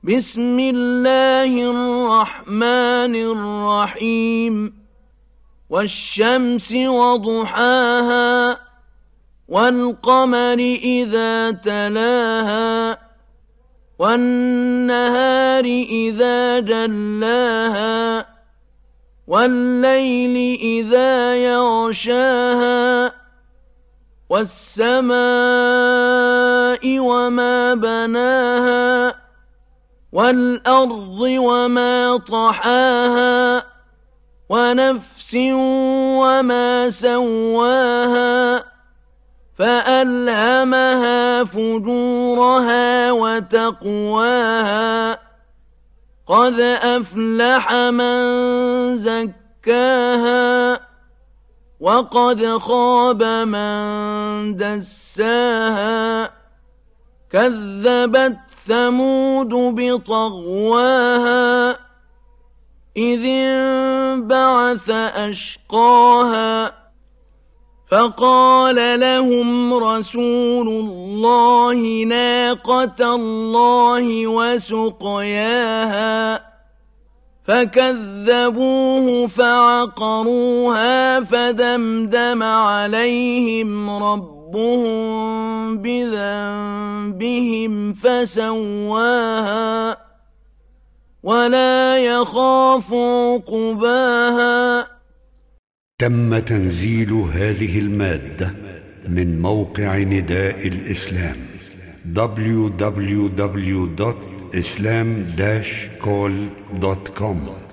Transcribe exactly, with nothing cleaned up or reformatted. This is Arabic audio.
بسم الله الرحمن الرحيم والشمس وضحاها والقمر إذا تلاها والنهار إذا جلاها والليل إذا يغشاها والسماء وما بناها والأرض وما طحاها ونفس وما سواها فألهمها فجورها وتقواها قد أفلح من زكاها وقد خاب من دساها كذبت ثمود بطغواها إذ انبعث أشقاها فقال لهم رسول الله ناقة الله وسقياها فكذبوه فعقروها فدمدم عليهم ربهم بذنبهم فسواها ولا يخاف عقباها. تم تنزيل هذه المادة من موقع نداء الإسلام دبليو دبليو دبليو دوت إسلام داش كول دوت كوم.